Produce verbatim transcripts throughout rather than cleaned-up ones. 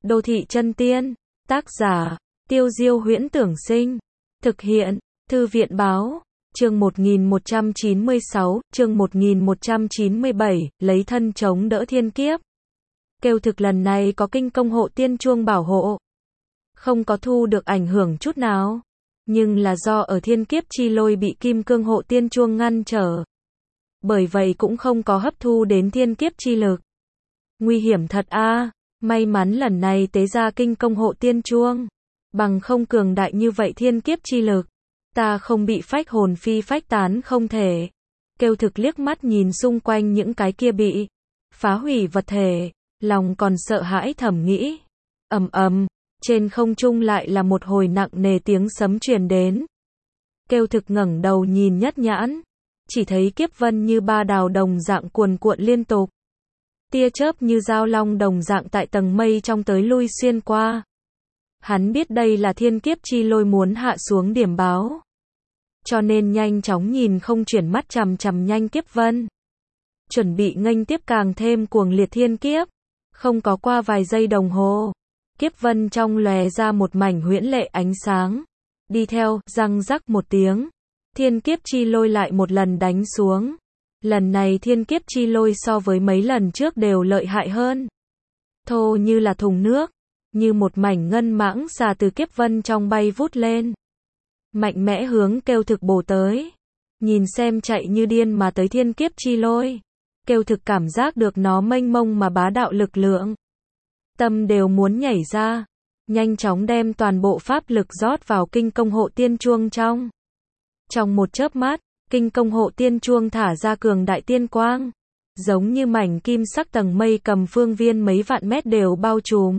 Đô thị chân tiên, tác giả, Tiêu Diêu Huyễn Tưởng Sinh, thực hiện, Thư viện Báo, chương một nghìn một trăm chín mươi sáu, chương một nghìn một trăm chín mươi bảy, lấy thân chống đỡ thiên kiếp. Kêu thực lần này có kinh công hộ tiên chuông bảo hộ, không có thu được ảnh hưởng chút nào, nhưng là do ở thiên kiếp chi lôi bị kim cương hộ tiên chuông ngăn trở. Bởi vậy cũng không có hấp thu đến thiên kiếp chi lực. Nguy hiểm thật a, à. May mắn lần này tế ra kinh công hộ tiên chuông, bằng không cường đại như vậy thiên kiếp chi lực, ta không bị phách hồn phi phách tán không thể. Kêu thực liếc mắt nhìn xung quanh những cái kia bị phá hủy vật thể, lòng còn sợ hãi thầm nghĩ. Ầm ầm, trên không trung lại là một hồi nặng nề tiếng sấm truyền đến. Kêu thực ngẩng đầu nhìn nhất nhãn, chỉ thấy kiếp vân như ba đào đồng dạng cuồn cuộn liên tục. Tia chớp như dao long đồng dạng tại tầng mây trong tới lui xuyên qua. Hắn biết đây là thiên kiếp chi lôi muốn hạ xuống điểm báo, cho nên nhanh chóng nhìn không chuyển mắt chằm chằm nhanh kiếp vân, chuẩn bị nghênh tiếp càng thêm cuồng liệt thiên kiếp. Không có qua vài giây đồng hồ, kiếp vân trong lòe ra một mảnh huyễn lệ ánh sáng, đi theo răng rắc một tiếng, thiên kiếp chi lôi lại một lần đánh xuống. Lần này thiên kiếp chi lôi so với mấy lần trước đều lợi hại hơn, thô như là thùng nước, như một mảnh ngân mãng xà từ kiếp vân trong bay vút lên, mạnh mẽ hướng kêu thực bổ tới. Nhìn xem chạy như điên mà tới thiên kiếp chi lôi, kêu thực cảm giác được nó mênh mông mà bá đạo lực lượng, tâm đều muốn nhảy ra, nhanh chóng đem toàn bộ pháp lực rót vào kinh công hộ tiên chuông trong. Trong một chớp mắt, kinh công hộ tiên chuông thả ra cường đại tiên quang, giống như mảnh kim sắc tầng mây cầm phương viên mấy vạn mét đều bao trùm.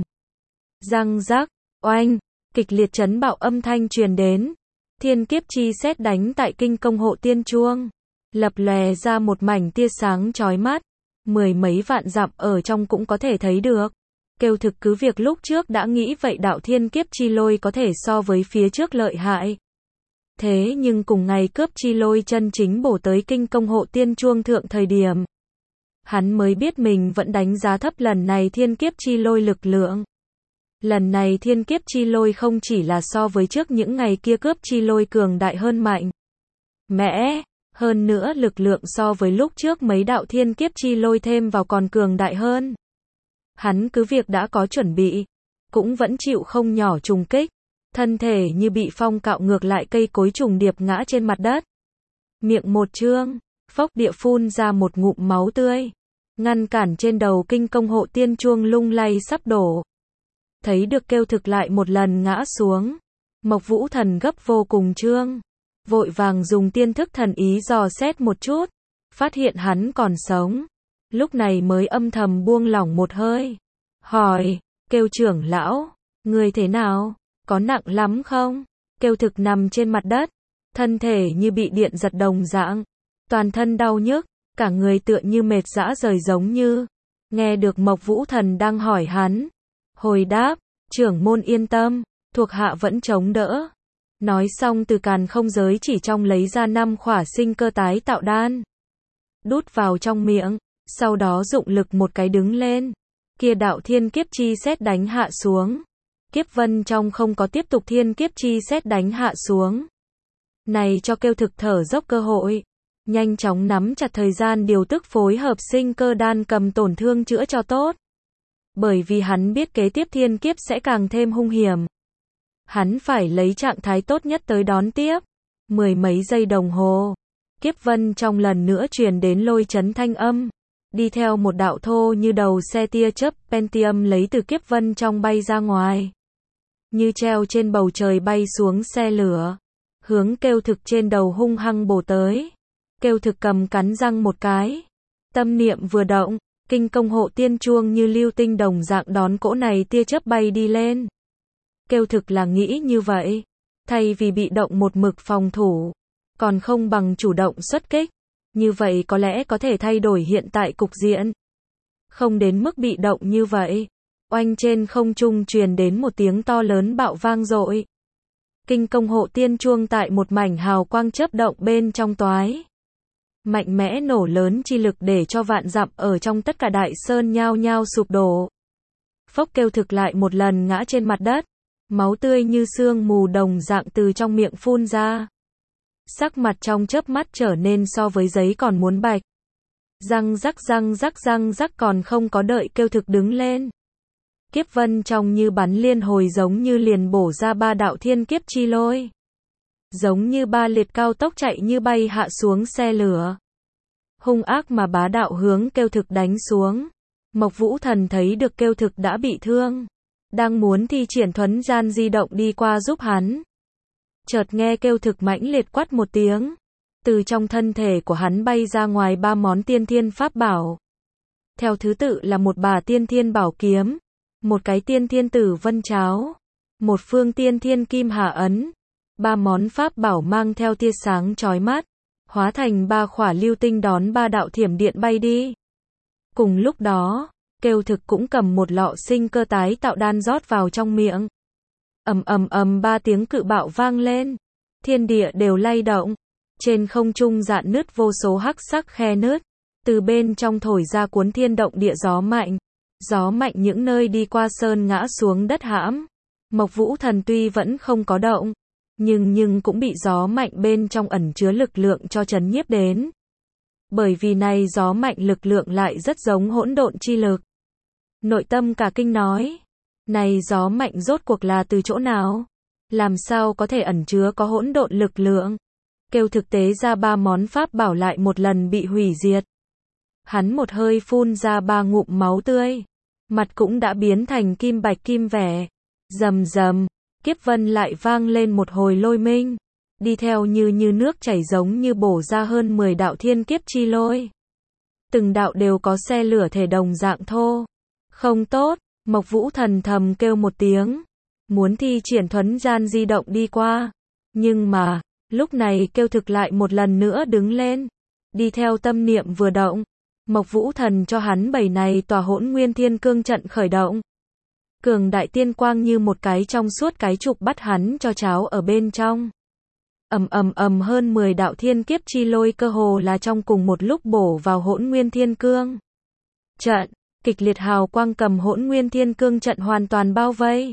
Răng rắc, oanh, kịch liệt chấn bạo âm thanh truyền đến, thiên kiếp chi sét đánh tại kinh công hộ tiên chuông, lập lòe ra một mảnh tia sáng chói mắt, mười mấy vạn dặm ở trong cũng có thể thấy được. Kêu thực cứ việc lúc trước đã nghĩ vậy đạo thiên kiếp chi lôi có thể so với phía trước lợi hại. Thế nhưng cùng ngày cướp chi lôi chân chính bổ tới kinh công hộ tiên chuông thượng thời điểm, hắn mới biết mình vẫn đánh giá thấp lần này thiên kiếp chi lôi lực lượng. Lần này thiên kiếp chi lôi không chỉ là so với trước những ngày kia cướp chi lôi cường đại hơn mạnh mẽ, hơn nữa lực lượng so với lúc trước mấy đạo thiên kiếp chi lôi thêm vào còn cường đại hơn. Hắn cứ việc đã có chuẩn bị, cũng vẫn chịu không nhỏ trùng kích, thân thể như bị phong cạo ngược lại cây cối trùng điệp ngã trên mặt đất. Miệng một trương, phốc địa phun ra một ngụm máu tươi, ngăn cản trên đầu kinh công hộ tiên chuông lung lay sắp đổ. Thấy được kêu thực lại một lần ngã xuống, Mộc Vũ Thần gấp vô cùng trương, vội vàng dùng tiên thức thần ý dò xét một chút, phát hiện hắn còn sống, lúc này mới âm thầm buông lỏng một hơi, hỏi, kêu trưởng lão, người thế nào, có nặng lắm không? Kêu thực nằm trên mặt đất, thân thể như bị điện giật đồng dạng, toàn thân đau nhức, cả người tựa như mệt rã rời giống như. Nghe được Mộc Vũ Thần đang hỏi hắn, hồi đáp, trưởng môn yên tâm, thuộc hạ vẫn chống đỡ. Nói xong từ càn không giới chỉ trong lấy ra năm khỏa sinh cơ tái tạo đan, đút vào trong miệng, sau đó dụng lực một cái đứng lên. Kia đạo thiên kiếp chi sét đánh hạ xuống, kiếp vân trong không có tiếp tục thiên kiếp chi sét đánh hạ xuống. Này cho kêu thực thở dốc cơ hội, nhanh chóng nắm chặt thời gian điều tức phối hợp sinh cơ đan cầm tổn thương chữa cho tốt. Bởi vì hắn biết kế tiếp thiên kiếp sẽ càng thêm hung hiểm, hắn phải lấy trạng thái tốt nhất tới đón tiếp. Mười mấy giây đồng hồ, kiếp vân trong lần nữa truyền đến lôi chấn thanh âm, đi theo một đạo thô như đầu xe tia chớp Pentium lấy từ kiếp vân trong bay ra ngoài, như treo trên bầu trời bay xuống xe lửa, hướng kêu thực trên đầu hung hăng bổ tới. Kêu thực cầm cắn răng một cái, tâm niệm vừa động, kinh công hộ tiên chuông như lưu tinh đồng dạng đón cỗ này tia chớp bay đi lên. Kêu thực là nghĩ như vậy, thay vì bị động một mực phòng thủ, còn không bằng chủ động xuất kích, như vậy có lẽ có thể thay đổi hiện tại cục diện. Không đến mức bị động như vậy. Oanh, trên không trung truyền đến một tiếng to lớn bạo vang dội. Kinh công hộ tiên chuông tại một mảnh hào quang chớp động bên trong toái. Mạnh mẽ nổ lớn chi lực để cho vạn dặm ở trong tất cả đại sơn nhao nhao sụp đổ. Phốc, kêu thực lại một lần ngã trên mặt đất. Máu tươi như sương mù đồng dạng từ trong miệng phun ra. Sắc mặt trong chớp mắt trở nên so với giấy còn muốn bạch. Răng rắc răng rắc răng rắc, còn không có đợi kêu thực đứng lên. Kiếp vân trong như bắn liên hồi giống như liền bổ ra ba đạo thiên kiếp chi lôi. Giống như ba liệt cao tốc chạy như bay hạ xuống xe lửa. Hung ác mà bá đạo hướng kêu thực đánh xuống. Mộc Vũ Thần thấy được kêu thực đã bị thương. Đang muốn thi triển thuấn gian di động đi qua giúp hắn. Chợt nghe kêu thực mãnh liệt quát một tiếng. Từ trong thân thể của hắn bay ra ngoài ba món tiên thiên pháp bảo. Theo thứ tự là một bả tiên thiên bảo kiếm, một cái tiên thiên tử vân cháo, một phương tiên thiên kim hà ấn. Ba món pháp bảo mang theo tia sáng chói mắt, hóa thành ba khỏa lưu tinh đón ba đạo thiểm điện bay đi. Cùng lúc đó, kêu thực cũng cầm một lọ sinh cơ tái tạo đan rót vào trong miệng. Ầm ầm ầm, ba tiếng cự bạo vang lên, thiên địa đều lay động, trên không trung rạn nứt vô số hắc sắc khe nứt, từ bên trong thổi ra cuốn thiên động địa gió mạnh. Gió mạnh những nơi đi qua sơn ngã xuống đất hãm. Mộc Vũ Thần tuy vẫn không có động, nhưng nhưng cũng bị gió mạnh bên trong ẩn chứa lực lượng cho chấn nhiếp đến. Bởi vì này gió mạnh lực lượng lại rất giống hỗn độn chi lực. Nội tâm cả kinh nói, này gió mạnh rốt cuộc là từ chỗ nào? Làm sao có thể ẩn chứa có hỗn độn lực lượng? Kêu thực tế ra ba món pháp bảo lại một lần bị hủy diệt. Hắn một hơi phun ra ba ngụm máu tươi, mặt cũng đã biến thành kim bạch kim vẻ. Rầm rầm, kiếp vân lại vang lên một hồi lôi minh, đi theo như như nước chảy giống như bổ ra hơn mười đạo thiên kiếp chi lôi. Từng đạo đều có xe lửa thể đồng dạng thô. Không tốt, Mộc Vũ Thần thầm kêu một tiếng, muốn thi triển thuấn gian di động đi qua. Nhưng mà, lúc này kêu thực lại một lần nữa đứng lên, đi theo tâm niệm vừa động. Mộc Vũ Thần cho hắn bảy này tòa hỗn nguyên thiên cương trận khởi động. Cường đại tiên quang như một cái trong suốt cái trục bắt hắn cho cháo ở bên trong. Ầm ầm ầm, hơn mười đạo thiên kiếp chi lôi cơ hồ là trong cùng một lúc bổ vào hỗn nguyên thiên cương trận, kịch liệt hào quang cầm hỗn nguyên thiên cương trận hoàn toàn bao vây.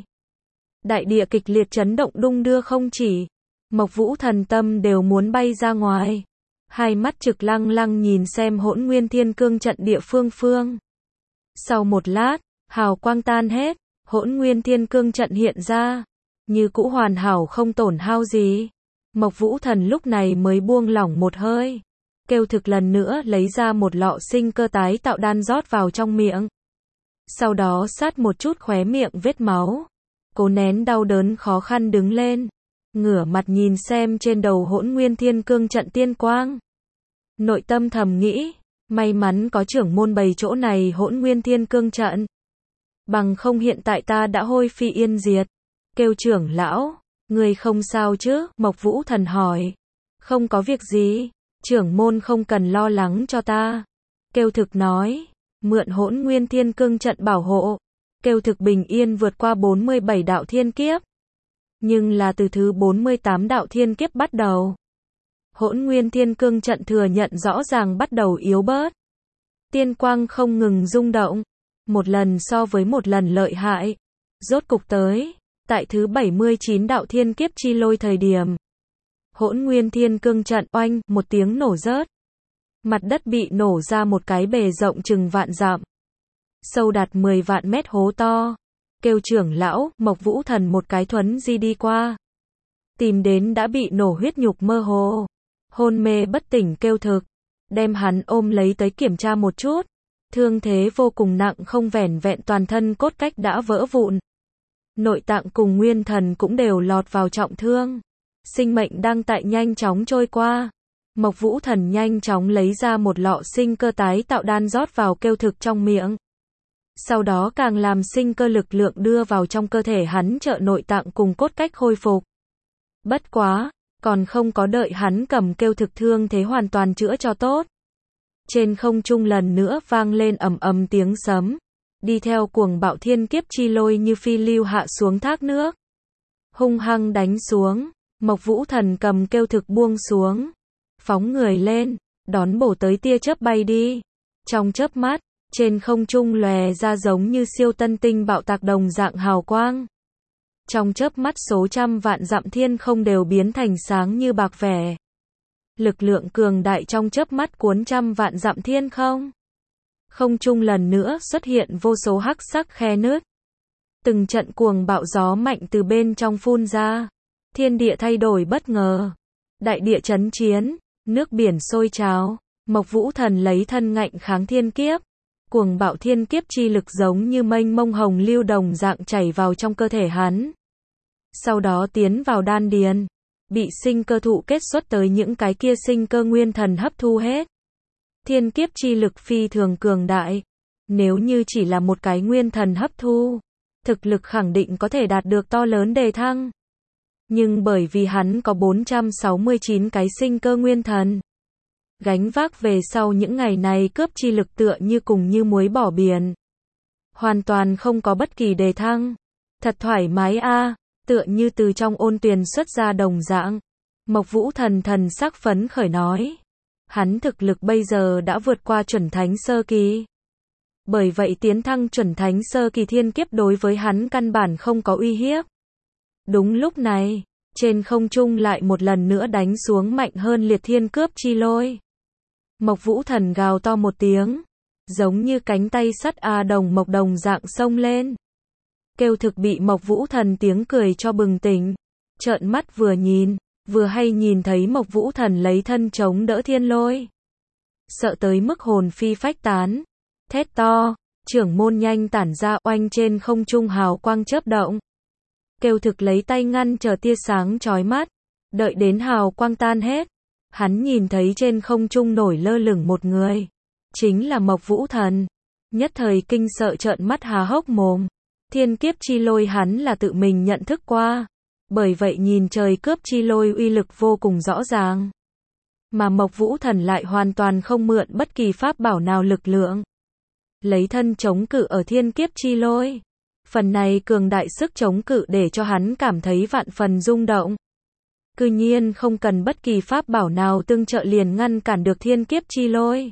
Đại địa kịch liệt chấn động đung đưa không chỉ. Mộc Vũ Thần tâm đều muốn bay ra ngoài. Hai mắt trực lăng lăng nhìn xem hỗn nguyên thiên cương trận địa phương phương. Sau một lát, hào quang tan hết, hỗn nguyên thiên cương trận hiện ra, như cũ hoàn hảo không tổn hao gì. Mộc Vũ Thần lúc này mới buông lỏng một hơi. Kêu thực lần nữa lấy ra một lọ sinh cơ tái tạo đan rót vào trong miệng. Sau đó sát một chút khóe miệng vết máu. Cố nén đau đớn khó khăn đứng lên. Ngửa mặt nhìn xem trên đầu hỗn nguyên thiên cương trận tiên quang. Nội tâm thầm nghĩ, may mắn có trưởng môn bày chỗ này hỗn nguyên thiên cương trận. Bằng không hiện tại ta đã hôi phi yên diệt. Kêu trưởng lão, người không sao chứ? Mộc Vũ Thần hỏi. Không có việc gì, trưởng môn không cần lo lắng cho ta. Kêu thực nói, mượn hỗn nguyên thiên cương trận bảo hộ. Kêu thực bình yên vượt qua bốn mươi bảy đạo thiên kiếp. Nhưng là từ thứ bốn mươi tám đạo thiên kiếp bắt đầu, hỗn nguyên thiên cương trận thừa nhận rõ ràng bắt đầu yếu bớt. Tiên quang không ngừng rung động, một lần so với một lần lợi hại. Rốt cục tới, tại thứ bảy mươi chín đạo thiên kiếp chi lôi thời điểm, hỗn nguyên thiên cương trận oanh, một tiếng nổ rớt. Mặt đất bị nổ ra một cái bề rộng chừng vạn dặm, sâu đạt mười vạn mét hố to. Kêu trưởng lão, Mộc Vũ Thần một cái thuấn di đi qua, tìm đến đã bị nổ huyết nhục mơ hồ, hôn mê bất tỉnh kêu thực, đem hắn ôm lấy tới kiểm tra một chút. Thương thế vô cùng nặng, không vẻn vẹn toàn thân cốt cách đã vỡ vụn, nội tạng cùng nguyên thần cũng đều lọt vào trọng thương. Sinh mệnh đang tại nhanh chóng trôi qua. Mộc Vũ Thần nhanh chóng lấy ra một lọ sinh cơ tái tạo đan rót vào kêu thực trong miệng. Sau đó càng làm sinh cơ lực lượng đưa vào trong cơ thể hắn, trợ nội tạng cùng cốt cách khôi phục. Bất quá, còn không có đợi hắn cầm kêu thực thương thế hoàn toàn chữa cho tốt. Trên không trung lần nữa vang lên ầm ầm tiếng sấm, đi theo cuồng bạo thiên kiếp chi lôi như phi lưu hạ xuống thác nước. Hung hăng đánh xuống, Mộc Vũ Thần cầm kêu thực buông xuống, phóng người lên, đón bổ tới tia chớp bay đi. Trong chớp mắt, trên không trung lòe ra giống như siêu tân tinh bạo tạc đồng dạng hào quang. Trong chớp mắt số trăm vạn dặm thiên không đều biến thành sáng như bạc vẻ. Lực lượng cường đại trong chớp mắt cuốn trăm vạn dặm thiên không. Không trung lần nữa xuất hiện vô số hắc sắc khe nứt. Từng trận cuồng bạo gió mạnh từ bên trong phun ra. Thiên địa thay đổi bất ngờ. Đại địa chấn chiến, nước biển sôi trào. Mộc Vũ Thần lấy thân ngạnh kháng thiên kiếp. Cuồng bạo thiên kiếp chi lực giống như mênh mông hồng lưu đồng dạng chảy vào trong cơ thể hắn. Sau đó tiến vào đan điền. Bị sinh cơ thụ kết xuất tới những cái kia sinh cơ nguyên thần hấp thu hết. Thiên kiếp chi lực phi thường cường đại. Nếu như chỉ là một cái nguyên thần hấp thu, thực lực khẳng định có thể đạt được to lớn đề thăng. Nhưng bởi vì hắn có bốn trăm sáu mươi chín cái sinh cơ nguyên thần, gánh vác về sau những ngày này cướp chi lực tựa như cùng như muối bỏ biển. Hoàn toàn không có bất kỳ đề thăng. Thật thoải mái a, tựa như từ trong ôn tuyền xuất ra đồng dạng. Mộc Vũ Thần thần sắc phấn khởi nói. Hắn thực lực bây giờ đã vượt qua chuẩn thánh sơ kỳ. Bởi vậy tiến thăng chuẩn thánh sơ kỳ thiên kiếp đối với hắn căn bản không có uy hiếp. Đúng lúc này, trên không trung lại một lần nữa đánh xuống mạnh hơn liệt thiên cướp chi lôi. Mộc Vũ Thần gào to một tiếng, giống như cánh tay sắt a đồng mộc đồng dạng xông lên. Kêu thực bị Mộc Vũ Thần tiếng cười cho bừng tỉnh, trợn mắt vừa nhìn, vừa hay nhìn thấy Mộc Vũ Thần lấy thân chống đỡ thiên lôi. Sợ tới mức hồn phi phách tán, thét to, trưởng môn nhanh tản ra oanh trên không trung hào quang chớp động. Kêu thực lấy tay ngăn chờ tia sáng chói mắt, đợi đến hào quang tan hết. Hắn nhìn thấy trên không trung nổi lơ lửng một người, chính là Mộc Vũ Thần. Nhất thời kinh sợ trợn mắt há hốc mồm. Thiên kiếp chi lôi hắn là tự mình nhận thức qua, bởi vậy nhìn trời cướp chi lôi uy lực vô cùng rõ ràng. Mà Mộc Vũ Thần lại hoàn toàn không mượn bất kỳ pháp bảo nào lực lượng. Lấy thân chống cự ở thiên kiếp chi lôi. Phần này cường đại sức chống cự để cho hắn cảm thấy vạn phần rung động. Cư nhiên không cần bất kỳ pháp bảo nào tương trợ liền ngăn cản được thiên kiếp chi lôi.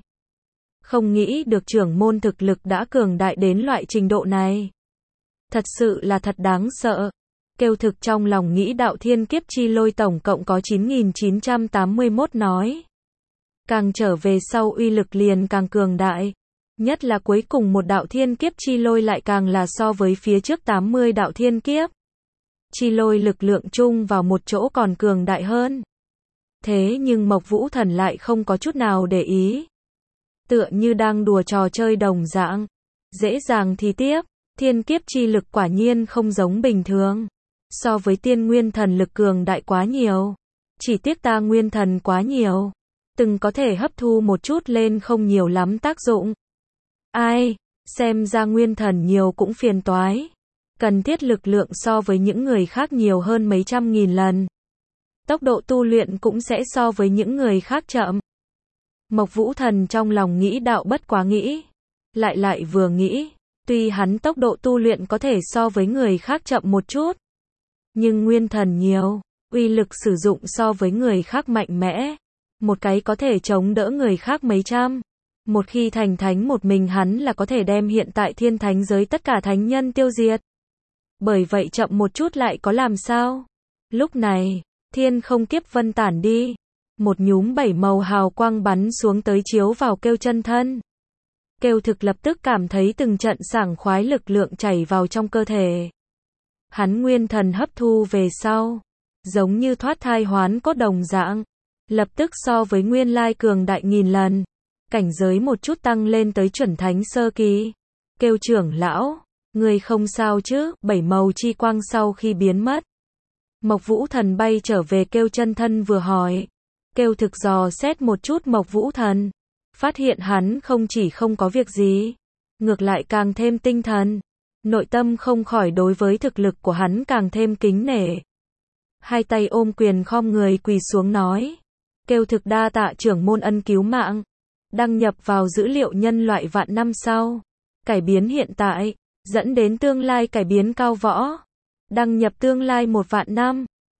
Không nghĩ được trưởng môn thực lực đã cường đại đến loại trình độ này. Thật sự là thật đáng sợ. Kêu thực trong lòng nghĩ đạo thiên kiếp chi lôi tổng cộng có chín nghìn chín trăm tám mươi mốt nói. Càng trở về sau uy lực liền càng cường đại. Nhất là cuối cùng một đạo thiên kiếp chi lôi lại càng là so với phía trước tám mươi đạo thiên kiếp. Chi lôi lực lượng chung vào một chỗ còn cường đại hơn. Thế nhưng Mộc Vũ Thần lại không có chút nào để ý. Tựa như đang đùa trò chơi đồng dạng. Dễ dàng thì tiếp, thiên kiếp chi lực quả nhiên không giống bình thường. So với tiên nguyên thần lực cường đại quá nhiều. Chỉ tiếc ta nguyên thần quá nhiều. Từng có thể hấp thu một chút lên không nhiều lắm tác dụng. Ai, xem ra nguyên thần nhiều cũng phiền toái. Cần thiết lực lượng so với những người khác nhiều hơn mấy trăm nghìn lần. Tốc độ tu luyện cũng sẽ so với những người khác chậm. Mộc Vũ Thần trong lòng nghĩ đạo bất quá nghĩ. Lại lại vừa nghĩ, tuy hắn tốc độ tu luyện có thể so với người khác chậm một chút. Nhưng nguyên thần nhiều, uy lực sử dụng so với người khác mạnh mẽ. Một cái có thể chống đỡ người khác mấy trăm. Một khi thành thánh một mình hắn là có thể đem hiện tại thiên thánh giới tất cả thánh nhân tiêu diệt. Bởi vậy chậm một chút lại có làm sao? Lúc này, thiên không kiếp vân tản đi. Một nhúm bảy màu hào quang bắn xuống tới chiếu vào kêu chân thân. Kêu thực lập tức cảm thấy từng trận sảng khoái lực lượng chảy vào trong cơ thể. Hắn nguyên thần hấp thu về sau. Giống như thoát thai hoán cốt đồng dạng. Lập tức so với nguyên lai cường đại nghìn lần. Cảnh giới một chút tăng lên tới chuẩn thánh sơ kỳ. Kêu trưởng lão, người không sao chứ? Bảy màu chi quang sau khi biến mất. Mộc Vũ Thần bay trở về kêu chân thân vừa hỏi. Kêu thực dò xét một chút Mộc Vũ Thần. Phát hiện hắn không chỉ không có việc gì. Ngược lại càng thêm tinh thần. Nội tâm không khỏi đối với thực lực của hắn càng thêm kính nể. Hai tay ôm quyền khom người quỳ xuống nói. Kêu thực đa tạ trưởng môn ân cứu mạng. Đăng nhập vào dữ liệu nhân loại vạn năm sau. Cải biến hiện tại, dẫn đến tương lai cải biến cao võ. Đăng nhập tương lai một vạn năm.